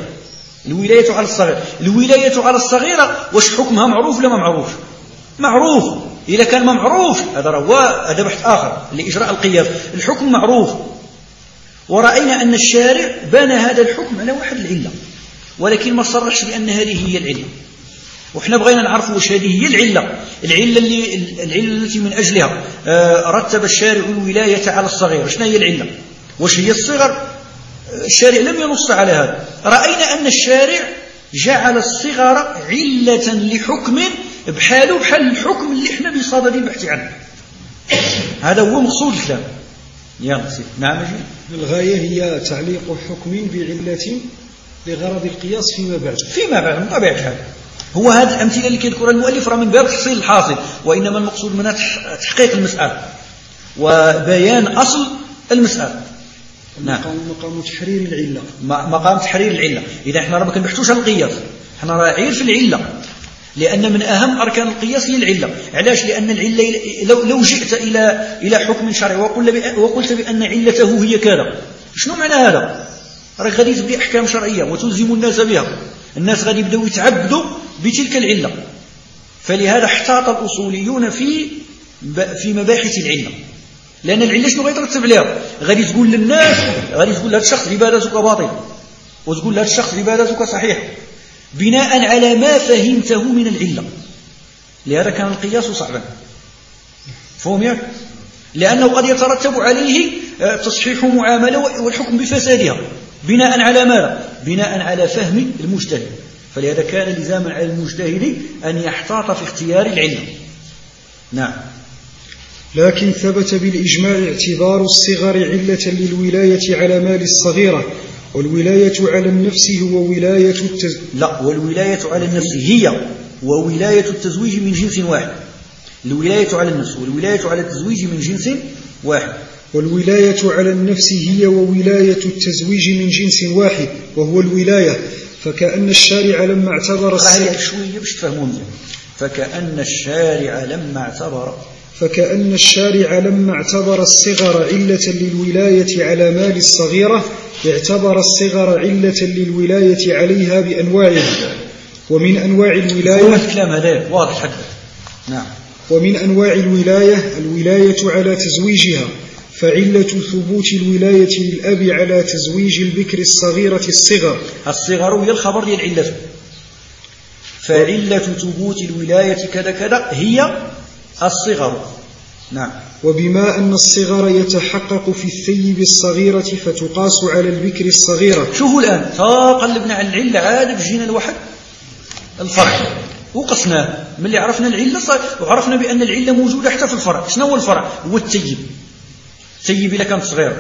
الولاية على الصغيرة واش حكمها معروف ولا ما معروف؟ معروف. إذا كان ما معروف هذا بحث آخر لإجراء القياس. الحكم معروف، ورأينا أن الشارع بنى هذا الحكم على واحد العلة، ولكن ما صرحش بأن هذه هي العلة. وإحنا بغينا نعرف واش هذه هي العلة التي من أجلها رتب الشارع الولاية على الصغير. شنو هي العلة؟ واش هي الصغر؟ الشارع لم ينص على هذا. رأينا أن الشارع جعل الصغر علة لحكم بحال الحكم اللي احنا بصدد البحث عنه. هذا هو مقصود الكلام. نعم. الغاية هي تعليق حكم بعلة لغرض القياس فيما بعد من طبيعة الحال. هو هذه الأمثلة اللي كيذكرها المؤلف راه من باب تحصيل الحاصل، وإنما المقصود منها تحقيق المسألة وبيان أصل المسألة. مقام تحرير العلة. مقام تحرير العلة. إذا احنا راه ما كنبحثوش عن القياس، احنا راعيين في العلة، لأن من أهم أركان القياس هي العلة. علاش؟ لأن العلة لو جئت إلى حكم شرعي وقلت بأن علته هي كذا، شنو معنى هذا؟ راك غادي تبدي أحكام شرعية وتلزم الناس بها، الناس غادي يبداو يتعبدوا بتلك العلة. فلهذا احتاط الأصوليون في مباحث العلة، لأن العلة شنو غيترتب عليها؟ غادي تقول للناس، غادي تقول لهذا الشخص عبادتك باطلة، وتقول لهذا الشخص عبادتك صحيحة، بناء على ما فهمته من العلة. لهذا كان القياس صعبا. فهم ياك؟ لأنه قد يترتب عليه تصحيح معاملة والحكم بفسادها بناء على ماذا؟ بناء على فهم المجتهد. فلهذا كان لزاما على المجتهد أن يحتاط في اختيار العلة. نعم. لكن ثبت بالإجماع اعتبار الصغر علة للولاية على مال الصغيرة، والولاية على النفس هو ولاية لا، والولاية على النفس هي وولاية التزويج من جنس واحد. الولاية على النفس والولاية على التزويج من جنس واحد. والولاية على النفس هي وولاية التزويج من جنس واحد وهو الولاية. فكأن الشارع لما اعتبر شوية باش تفهموا مزيان. فكأن الشارع لما اعتبر الصغر علة للولاية على مال الصغيرة اعتبر الصغر علة للولاية عليها بأنواعها. ومن أنواع الولاية الكلام هذا واضح حدث. نعم. ومن أنواع الولاية الولاية على تزويجها، فعلة ثبوت الولاية للأب على تزويج البكر الصغيرة الصغر هي الخبر ديال علته. فعلة ثبوت الولاية كذا كذا هي الصغر. نعم. وبما أن الصغر يتحقق في الثيب الصغيرة فتقاس على البكر الصغيرة. شوفوا الآن قلبنا على العلة عاد بجينا الواحد الفرع وقسناه. من اللي عرفنا العلة وعرفنا بأن العلة موجودة حتى في الفرع. شنو هو الفرع؟ هو التيب. التيب إذا كان صغير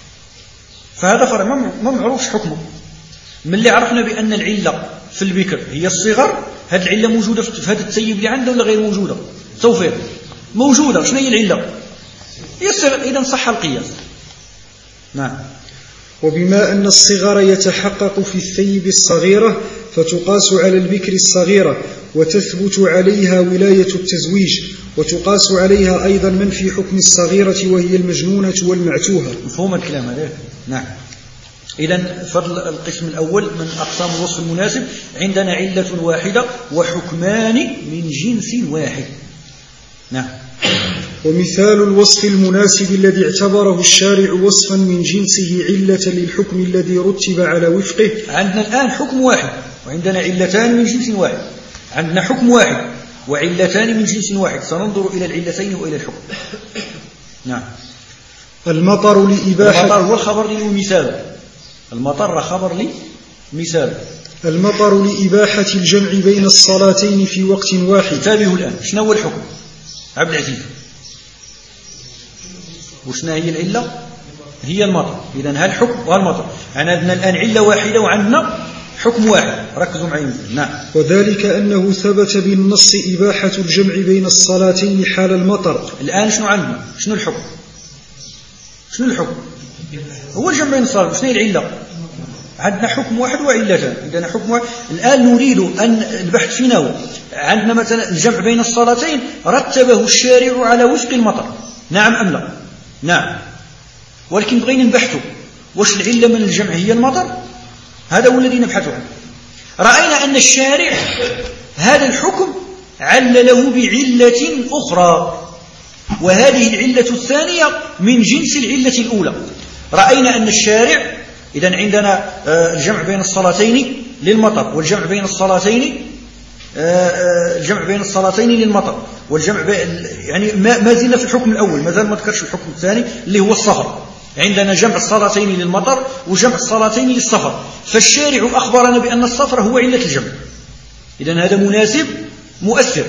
فهذا فرع ما معروفش حكمه. من اللي عرفنا بأن العلة في البكر هي الصغر، هذه العلة موجودة في هذا التيب اللي عنده ولا غير موجودة؟ توفير موجودة. شنو هي العلة؟ هي الصغر. إذن صح القياس. نعم. وبما أن الصغر يتحقق في الثيب الصغيرة فتقاس على البكر الصغيرة وتثبت عليها ولاية التزويج، وتقاس عليها أيضا من في حكم الصغيرة وهي المجنونة والمعتوهة. مفهوم الكلام هذا؟ نعم. إذن فضل القسم الأول من أقسام الوصف المناسب عندنا علة واحدة وحكمان من جنس واحد. نعم. ومثال الوصف المناسب الذي اعتبره الشارع وصفا من جنسه علة للحكم الذي رتب على وفقه. عندنا الآن حكم واحد وعندنا علتان من جنس واحد. عندنا حكم واحد وعلتان من جنس واحد. سننظر إلى العلتين وإلى الحكم. نعم. المطر لإباحة. المطر هو الخبر لي ومثال. المطر خبر لي مثال. المطر لإباحة الجمع بين الصلاتين في وقت واحد. انتبهوا الآن. شنو هو الحكم؟ عبد العزيز. وشنا هي العلة؟ هي المطر. إذن هالحكم والمطر. عندنا الآن علة واحدة وعندنا حكم واحد. ركزوا معي. نعم. وذلك أنه ثبت بالنص إباحة الجمع بين الصلاتين حال المطر. الآن شنو عندنا؟ شنو الحكم؟ شنو الحكم؟ هو الجمع بين الصلاتين. شنو هي العلة؟ عندنا حكم واحد وعلتان. إذن حكم واحد. الآن نريد أن البحث فينا عندنا مثلا الجمع بين الصلاتين رتبه الشارع على وفق المطر. نعم أم لا؟ نعم. ولكن بغينا نبحثوا واش العلة من الجمع هي المطر؟ هذا هو الذي نبحث عنه. رأينا أن الشارع هذا الحكم علله بعلة أخرى، وهذه العلة الثانية من جنس العلة الأولى. رأينا أن الشارع إذن عندنا الجمع بين الصلاتين للمطر، والجمع بين الصلاتين الجمع بين الصلاتين للمطر، والجمع يعني ما زلنا في الحكم الأول، ما زال ما ذكرش الحكم الثاني اللي هو السفر. عندنا جمع الصلاتين للمطر وجمع الصلاتين للسفر، فالشارع أخبرنا بأن السفر هو علة الجمع. إذن هذا مناسب مؤثر.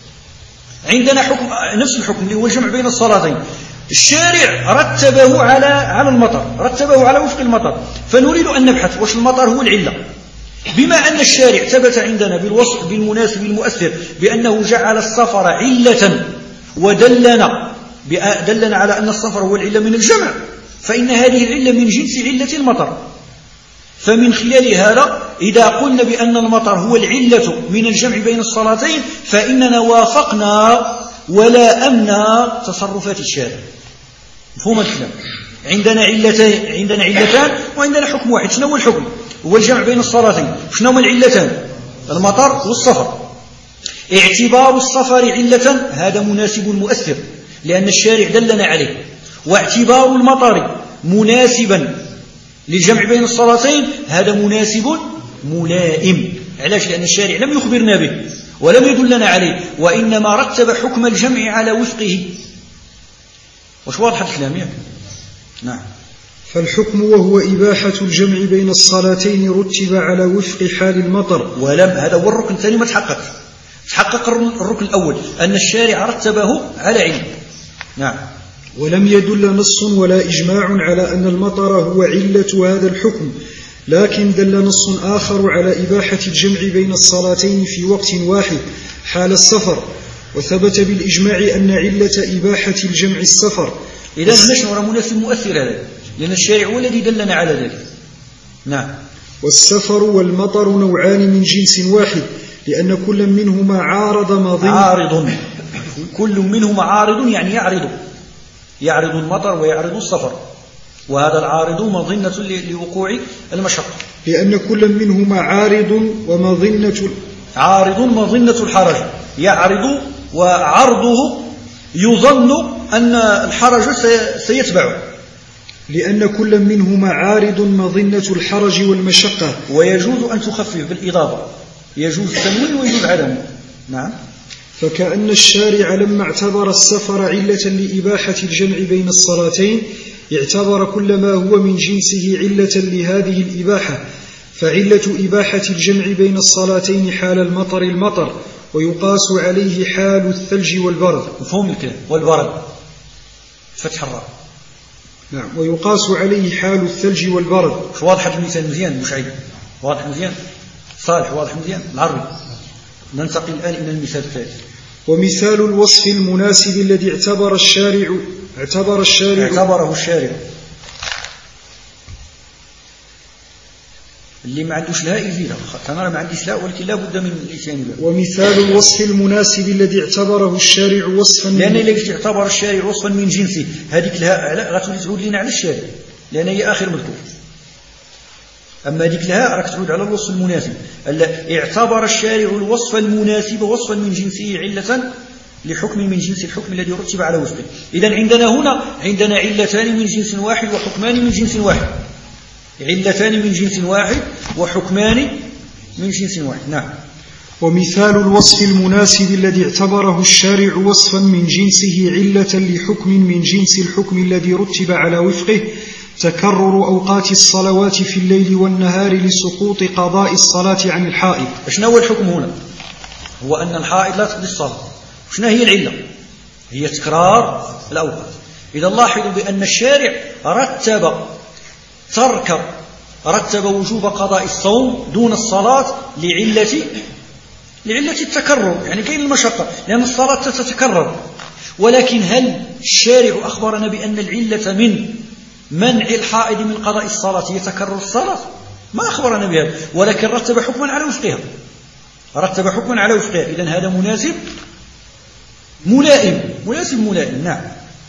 عندنا حكم نفس الحكم اللي هو الجمع بين الصلاتين، الشارع رتبه على المطر، رتبه على وفق المطر، فنريد أن نبحث واش المطر هو العلة. بما أن الشارع ثبت عندنا بالوصف بالمناسب المؤثر بأنه جعل السفر علة ودلنا على أن السفر هو العلة من الجمع، فإن هذه العلة من جنس علة المطر. فمن خلال هذا إذا قلنا بأن المطر هو العلة من الجمع بين الصلاتين فإننا وافقنا ولا أمنا تصرفات الشارع. مفهوم الكلام؟ عندنا علتان وعندنا حكم واحد. شنو هو الحكم؟ هو الجمع بين الصلاتين. شنو هما العلتان؟ المطر والسفر. اعتبار السفر علة هذا مناسب مؤثر لأن الشارع دلنا عليه، واعتبار المطر مناسبا للجمع بين الصلاتين هذا مناسب ملائم. علاش؟ لأن الشارع لم يخبرنا به ولم يدلنا عليه، وإنما رتب حكم الجمع على وفقه. وش واضح الكلام يعني؟ نعم. فالحكم وهو إباحة الجمع بين الصلاتين رتب على وفق حال المطر. ولم، هذا هو الركن الثاني ما تحقق الركن الأول أن الشارع رتبه على علم. نعم. ولم يدل نص ولا إجماع على أن المطر هو علة هذا الحكم، لكن دل نص آخر على إباحة الجمع بين الصلاتين في وقت واحد حال السفر، وثبت بالإجماع أن علة إباحة الجمع السفر. إذا نحن مناسب مؤثر هذا، لأن الشارع هو الذي دلنا على ذلك. نعم. والسفر والمطر نوعان من جنس واحد، لأن كل منهما عارض كل منهما عارض، يعني يعرض المطر ويعرض السفر، وهذا العارض مظنة لوقوع المشقة. لأن كل منهما عارض مظنة الحرج، يعرض وعرضه يظن أن الحرج سيتبعه. لأن كل منهما عارض مظنة الحرج والمشقة. ويجوز أن تخفف بالإضافة، يجوز التنوين ويجوز عدمه. نعم. فكأن الشارع لما اعتبر السفر علة لإباحة الجمع بين الصلاتين اعتبر كل ما هو من جنسه علة لهذه الإباحة، فعلة إباحة الجمع بين الصلاتين حال المطر، ويقاس عليه حال الثلج والبرد. مفهوم الكلام. والبرد فتح الراء. نعم. ويقاس عليه حال الثلج والبرد. واضح المثال مزيان مشعيب، واضح مزيان صالح، واضح مزيان العربي. ننتقل الآن إلى المثال الثالث. ومثال الوصف المناسب الذي اعتبره الشارع اللي ما عندوش لا يزيدها، أنا ما عنديش لا، ولكن لا بد من الإتيان به. ومثال الوصف المناسب الذي اعتبره الشارع وصفا، لأن الذي اعتبر الشارع وصفا من جنسه، هذيك لها غتولي تعود لنا على الشارع، لأن هي آخر مذكور. أما هذيك لها راك تعود على الوصف المناسب. اعتبر الشارع الوصف المناسب وصفا من جنسه علة لحكم من جنس الحكم الذي رتب على وفقه. إذن عندنا علتان من جنس واحد وحكمان من جنس واحد. علتان من جنس واحد وحكمان من جنس واحد. نعم. ومثال الوصف المناسب الذي اعتبره الشارع وصفا من جنسه علة لحكم من جنس الحكم الذي رتب على وفقه تكرر أوقات الصلوات في الليل والنهار لسقوط قضاء الصلاة عن الحائض. شنو هو الحكم هنا؟ هو أن الحائض لا تقضي الصلاة. شنو هي العلة؟ هي تكرار الأوقات. إذا لاحظوا بأن الشارع رتب وجوب قضاء الصوم دون الصلاة لعلة التكرر، يعني كاين المشقة، لأن الصلاة تتكرر. ولكن هل الشارع أخبرنا بأن العلة من منع الحائض من قضاء الصلاة هي تكرر الصلاة؟ ما أخبرنا بهذا، ولكن رتب حكما على وفقها. إذن هذا مناسب ملائم. نعم.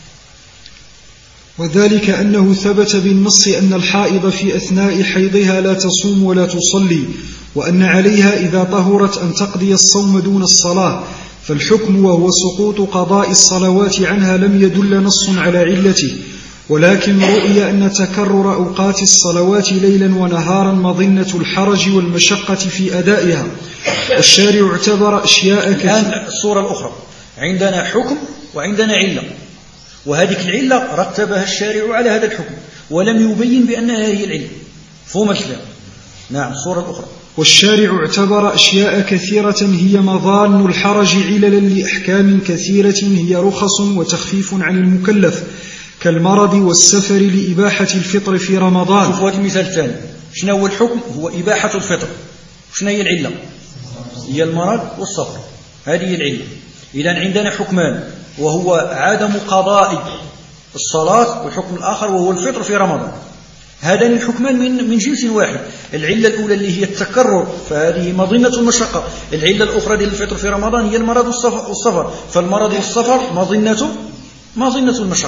وذلك أنه ثبت بالنص أن الحائض في أثناء حيضها لا تصوم ولا تصلي، وأن عليها إذا طهرت أن تقضي الصوم دون الصلاة، فالحكم وهو سقوط قضاء الصلوات عنها لم يدل نص على علته، ولكن رؤي أن تكرر أوقات الصلوات ليلا ونهارا مظنة الحرج والمشقة في أدائها. الشارع اعتبر أشياء كثيرة. الآن الصورة الأخرى، عندنا حكم وعندنا علة، وهذه العلة رتبها الشارع على هذا الحكم ولم يبين بأنها هي العلة. فهم الكلام. نعم. الصورة الأخرى. والشارع اعتبر أشياء كثيرة هي مظان الحرج عللا لأحكام كثيرة هي رخص وتخفيف عن المكلف، كالمرض والسفر لإباحة الفطر في رمضان. شوفوا هذا المثال الثاني. شنو هو الحكم؟ هو إباحة الفطر. شنو هي العلة؟ هي المرض والسفر. هذه هي العلة. إذن عندنا حكمان، وهو عدم قضاء الصلاة، والحكم الآخر وهو الفطر في رمضان. هذان الحكمان من جنس واحد. العلة الأولى اللي هي التكرر، فهذه مظنة المشقة. العلة الأخرى ديال الفطر في رمضان هي المرض والسفر، فالمرض والسفر مظنة المشقة.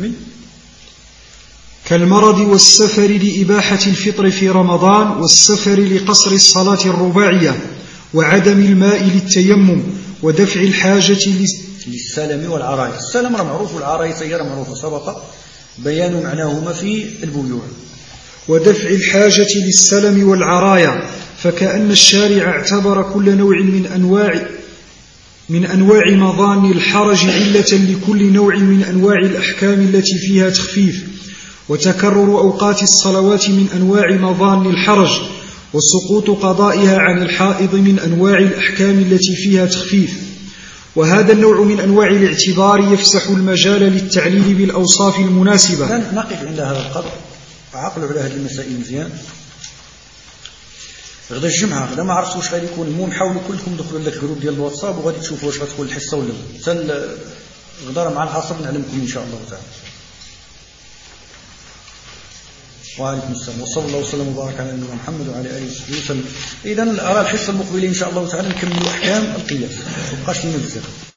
كالمرض والسفر لإباحة الفطر في رمضان، والسفر لقصر الصلاة الرباعية، وعدم الماء للتيمم، ودفع الحاجة للسلم والعراية. السلم معروف والعراية غير معروف، سبق بيان معناهما في البيوع. ودفع الحاجة للسلم والعراية. فكأن الشارع اعتبر كل نوع من أنواع من أنواع مظان الحرج علة لكل نوع من أنواع الأحكام التي فيها تخفيف، وتكرر أوقات الصلوات من أنواع مظان الحرج، وسقوط قضائها عن الحائض من أنواع الأحكام التي فيها تخفيف. وهذا النوع من أنواع الاعتبار يفسح المجال للتعليل بالأوصاف المناسبة. نقف عند هذا القدر، عقلوا على هذه المسائل مزيان. غدا الجمعة غدا ما عرفتوا واش غادي يكون، المهم حاولوا كلكم دخلوا لذاك الجروب ديال الواتساب وغادي تشوفوا واش غتكون الحصة ولا لا. حتى غدا مع العصر نعلمكم إن شاء الله تعالى. وعليكم السلام، وصلى الله وسلم وبارك على نبينا محمد وعلى آله وصحبه وسلم. إذن أرى الحصة المقبلة إن شاء الله تعالى نكمل أحكام القياس، مابقاش لنا بزاف.